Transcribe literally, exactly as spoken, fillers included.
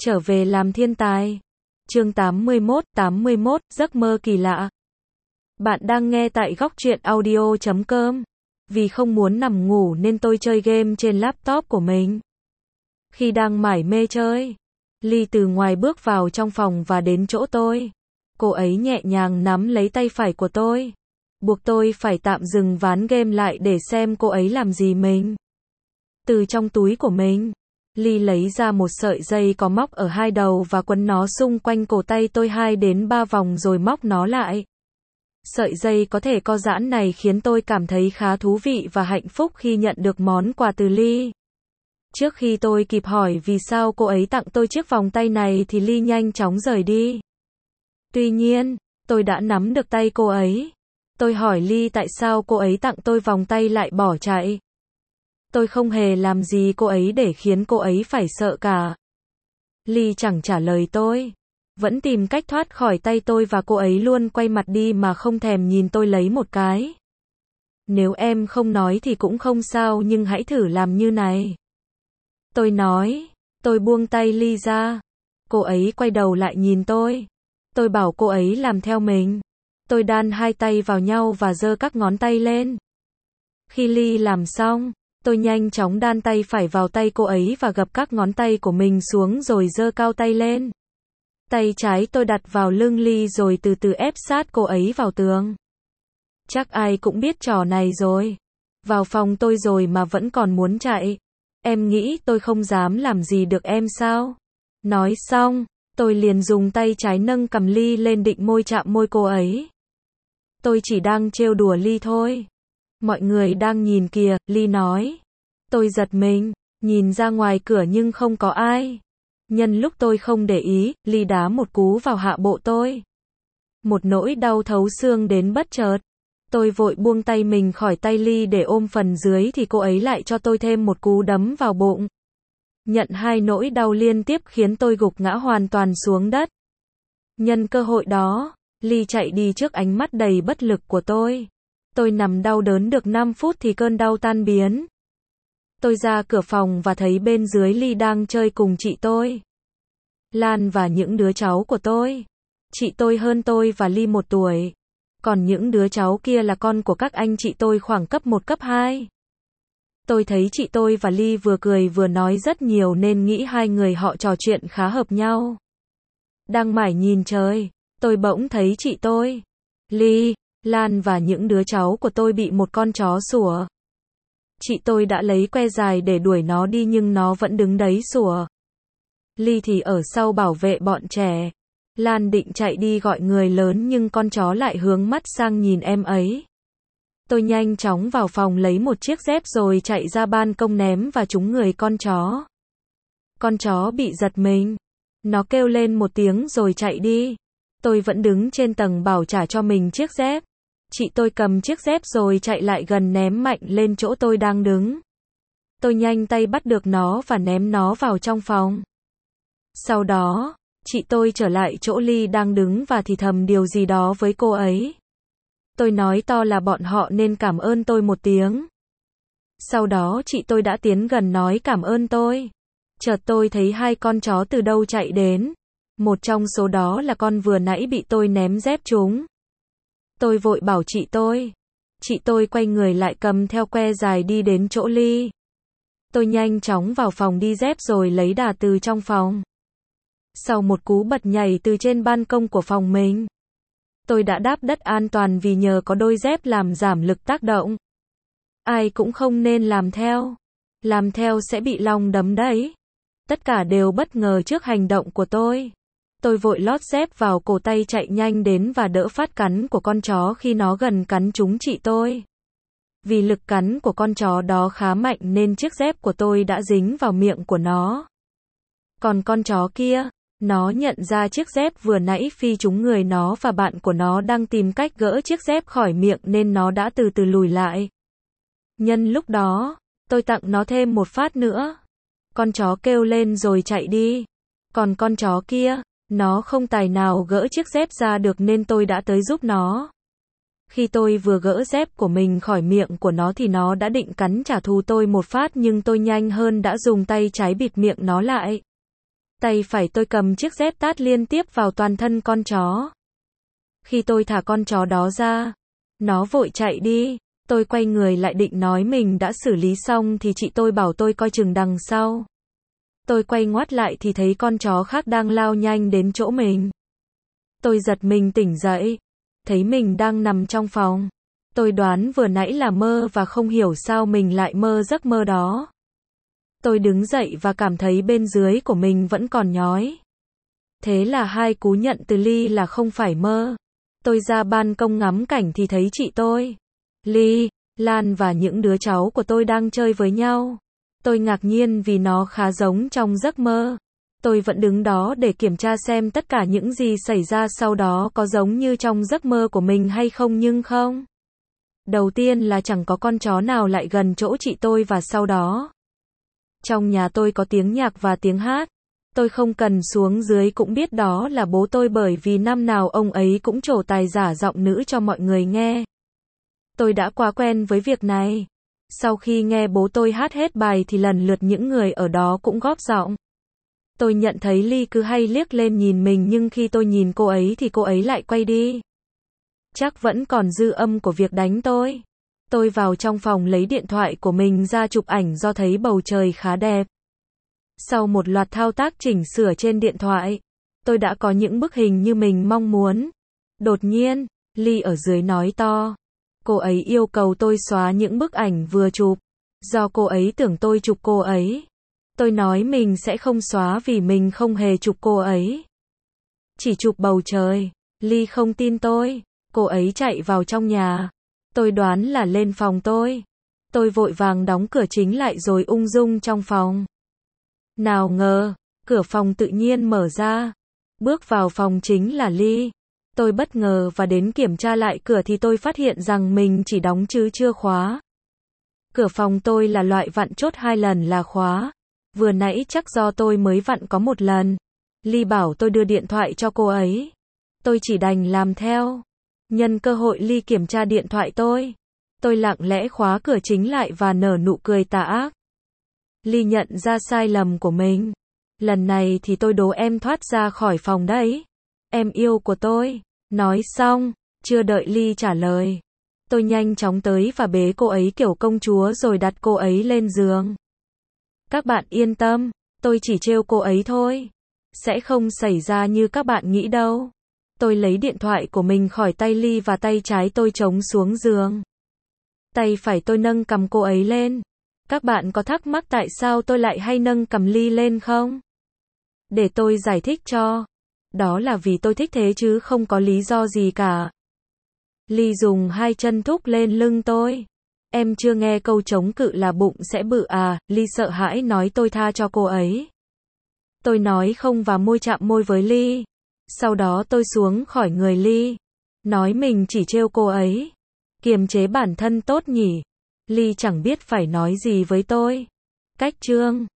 Trở về làm thiên tài. Chương tám mươi mốt, tám mươi mốt, giấc mơ kỳ lạ. Bạn đang nghe tại góc truyện audio chấm com. Vì không muốn nằm ngủ nên tôi chơi game trên laptop của mình. Khi đang mải mê chơi, Ly từ ngoài bước vào trong phòng và đến chỗ tôi. Cô ấy nhẹ nhàng nắm lấy tay phải của tôi, buộc tôi phải tạm dừng ván game lại để xem cô ấy làm gì mình. Từ trong túi của mình, Ly lấy ra một sợi dây có móc ở hai đầu và quấn nó xung quanh cổ tay tôi hai đến ba vòng rồi móc nó lại. Sợi dây có thể co giãn này khiến tôi cảm thấy khá thú vị và hạnh phúc khi nhận được món quà từ Ly. Trước khi tôi kịp hỏi vì sao cô ấy tặng tôi chiếc vòng tay này thì Ly nhanh chóng rời đi. Tuy nhiên, tôi đã nắm được tay cô ấy. Tôi hỏi Ly tại sao cô ấy tặng tôi vòng tay lại bỏ chạy. Tôi không hề làm gì cô ấy để khiến cô ấy phải sợ cả. Ly chẳng trả lời tôi, vẫn tìm cách thoát khỏi tay tôi và cô ấy luôn quay mặt đi mà không thèm nhìn tôi lấy một cái. Nếu em không nói thì cũng không sao nhưng hãy thử làm như này. Tôi nói, tôi buông tay Ly ra. Cô ấy quay đầu lại nhìn tôi. Tôi bảo cô ấy làm theo mình. Tôi đan hai tay vào nhau và giơ các ngón tay lên. Khi Ly làm xong, tôi nhanh chóng đan tay phải vào tay cô ấy và gập các ngón tay của mình xuống rồi giơ cao tay lên. Tay trái tôi đặt vào lưng Ly rồi từ từ ép sát cô ấy vào tường. Chắc ai cũng biết trò này rồi. Vào phòng tôi rồi mà vẫn còn muốn chạy. Em nghĩ tôi không dám làm gì được em sao? Nói xong, tôi liền dùng tay trái nâng cằm Ly lên định môi chạm môi cô ấy. Tôi chỉ đang trêu đùa Ly thôi. Mọi người đang nhìn kìa, Ly nói. Tôi giật mình, nhìn ra ngoài cửa nhưng không có ai. Nhân lúc tôi không để ý, Ly đá một cú vào hạ bộ tôi. Một nỗi đau thấu xương đến bất chợt. Tôi vội buông tay mình khỏi tay Ly để ôm phần dưới thì cô ấy lại cho tôi thêm một cú đấm vào bụng. Nhận hai nỗi đau liên tiếp khiến tôi gục ngã hoàn toàn xuống đất. Nhân cơ hội đó, Ly chạy đi trước ánh mắt đầy bất lực của tôi. Tôi nằm đau đớn được năm phút thì cơn đau tan biến. Tôi ra cửa phòng và thấy bên dưới Ly đang chơi cùng chị tôi, Lan và những đứa cháu của tôi. Chị tôi hơn tôi và Ly một tuổi. Còn những đứa cháu kia là con của các anh chị tôi khoảng cấp một cấp hai. Tôi thấy chị tôi và Ly vừa cười vừa nói rất nhiều nên nghĩ hai người họ trò chuyện khá hợp nhau. Đang mải nhìn trời, tôi bỗng thấy chị tôi, Ly, Lan và những đứa cháu của tôi bị một con chó sủa. Chị tôi đã lấy que dài để đuổi nó đi nhưng nó vẫn đứng đấy sủa. Ly thì ở sau bảo vệ bọn trẻ. Lan định chạy đi gọi người lớn nhưng con chó lại hướng mắt sang nhìn em ấy. Tôi nhanh chóng vào phòng lấy một chiếc dép rồi chạy ra ban công ném vào trúng người con chó. Con chó bị giật mình. Nó kêu lên một tiếng rồi chạy đi. Tôi vẫn đứng trên tầng bảo trả cho mình chiếc dép. Chị tôi cầm chiếc dép rồi chạy lại gần ném mạnh lên chỗ tôi đang đứng. Tôi nhanh tay bắt được nó và ném nó vào trong phòng. Sau đó, chị tôi trở lại chỗ Ly đang đứng và thì thầm điều gì đó với cô ấy. Tôi nói to là bọn họ nên cảm ơn tôi một tiếng. Sau đó chị tôi đã tiến gần nói cảm ơn tôi. Chợt tôi thấy hai con chó từ đâu chạy đến. Một trong số đó là con vừa nãy bị tôi ném dép trúng. Tôi vội bảo chị tôi. Chị tôi quay người lại cầm theo que dài đi đến chỗ Ly. Tôi nhanh chóng vào phòng đi dép rồi lấy đà từ trong phòng. Sau một cú bật nhảy từ trên ban công của phòng mình, tôi đã đáp đất an toàn vì nhờ có đôi dép làm giảm lực tác động. Ai cũng không nên làm theo. Làm theo sẽ bị long đấm đấy. Tất cả đều bất ngờ trước hành động của tôi. Tôi vội lót dép vào cổ tay chạy nhanh đến và đỡ phát cắn của con chó khi nó gần cắn trúng chị tôi. Vì lực cắn của con chó đó khá mạnh nên chiếc dép của tôi đã dính vào miệng của nó. Còn con chó kia, nó nhận ra chiếc dép vừa nãy phi trúng người nó và bạn của nó đang tìm cách gỡ chiếc dép khỏi miệng nên nó đã từ từ lùi lại. Nhân lúc đó, tôi tặng nó thêm một phát nữa. Con chó kêu lên rồi chạy đi. Còn con chó kia, nó không tài nào gỡ chiếc dép ra được nên tôi đã tới giúp nó. Khi tôi vừa gỡ dép của mình khỏi miệng của nó thì nó đã định cắn trả thù tôi một phát nhưng tôi nhanh hơn đã dùng tay trái bịt miệng nó lại. Tay phải tôi cầm chiếc dép tát liên tiếp vào toàn thân con chó. Khi tôi thả con chó đó ra, nó vội chạy đi. Tôi quay người lại định nói mình đã xử lý xong thì chị tôi bảo tôi coi chừng đằng sau. Tôi quay ngoắt lại thì thấy con chó khác đang lao nhanh đến chỗ mình. Tôi giật mình tỉnh dậy, thấy mình đang nằm trong phòng. Tôi đoán vừa nãy là mơ và không hiểu sao mình lại mơ giấc mơ đó. Tôi đứng dậy và cảm thấy bên dưới của mình vẫn còn nhói. Thế là hai cú nhận từ Ly là không phải mơ. Tôi ra ban công ngắm cảnh thì thấy chị tôi, Ly, Lan và những đứa cháu của tôi đang chơi với nhau. Tôi ngạc nhiên vì nó khá giống trong giấc mơ. Tôi vẫn đứng đó để kiểm tra xem tất cả những gì xảy ra sau đó có giống như trong giấc mơ của mình hay không, nhưng không. Đầu tiên là chẳng có con chó nào lại gần chỗ chị tôi và sau đó, trong nhà tôi có tiếng nhạc và tiếng hát. Tôi không cần xuống dưới cũng biết đó là bố tôi bởi vì năm nào ông ấy cũng trổ tài giả giọng nữ cho mọi người nghe. Tôi đã quá quen với việc này. Sau khi nghe bố tôi hát hết bài thì lần lượt những người ở đó cũng góp giọng. Tôi nhận thấy Ly cứ hay liếc lên nhìn mình nhưng khi tôi nhìn cô ấy thì cô ấy lại quay đi. Chắc vẫn còn dư âm của việc đánh tôi. Tôi vào trong phòng lấy điện thoại của mình ra chụp ảnh do thấy bầu trời khá đẹp. Sau một loạt thao tác chỉnh sửa trên điện thoại, tôi đã có những bức hình như mình mong muốn. Đột nhiên, Ly ở dưới nói to. Cô ấy yêu cầu tôi xóa những bức ảnh vừa chụp. Do cô ấy tưởng tôi chụp cô ấy. Tôi nói mình sẽ không xóa vì mình không hề chụp cô ấy. Chỉ chụp bầu trời. Ly không tin tôi. Cô ấy chạy vào trong nhà. Tôi đoán là lên phòng tôi. Tôi vội vàng đóng cửa chính lại rồi ung dung trong phòng. Nào ngờ, cửa phòng tự nhiên mở ra. Bước vào phòng chính là Ly. Tôi bất ngờ và đến kiểm tra lại cửa thì tôi phát hiện rằng mình chỉ đóng chứ chưa khóa. Cửa phòng tôi là loại vặn chốt hai lần là khóa. Vừa nãy chắc do tôi mới vặn có một lần. Ly bảo tôi đưa điện thoại cho cô ấy. Tôi chỉ đành làm theo. Nhân cơ hội Ly kiểm tra điện thoại tôi. Tôi lặng lẽ khóa cửa chính lại và nở nụ cười tà ác. Ly nhận ra sai lầm của mình. Lần này thì tôi đố em thoát ra khỏi phòng đấy. Em yêu của tôi. Nói xong, chưa đợi Ly trả lời. Tôi nhanh chóng tới và bế cô ấy kiểu công chúa rồi đặt cô ấy lên giường. Các bạn yên tâm, tôi chỉ trêu cô ấy thôi. Sẽ không xảy ra như các bạn nghĩ đâu. Tôi lấy điện thoại của mình khỏi tay Ly và tay trái tôi chống xuống giường. Tay phải tôi nâng cầm cô ấy lên. Các bạn có thắc mắc tại sao tôi lại hay nâng cầm Ly lên không? Để tôi giải thích cho. Đó là vì tôi thích thế chứ không có lý do gì cả. Ly dùng hai chân thúc lên lưng tôi. Em chưa nghe câu chống cự là bụng sẽ bự à? Ly sợ hãi nói. Tôi tha cho cô ấy. Tôi nói không và môi chạm môi với Ly. Sau đó tôi xuống khỏi người Ly. Nói mình chỉ trêu cô ấy. Kiềm chế bản thân tốt nhỉ. Ly chẳng biết phải nói gì với tôi. Cách chương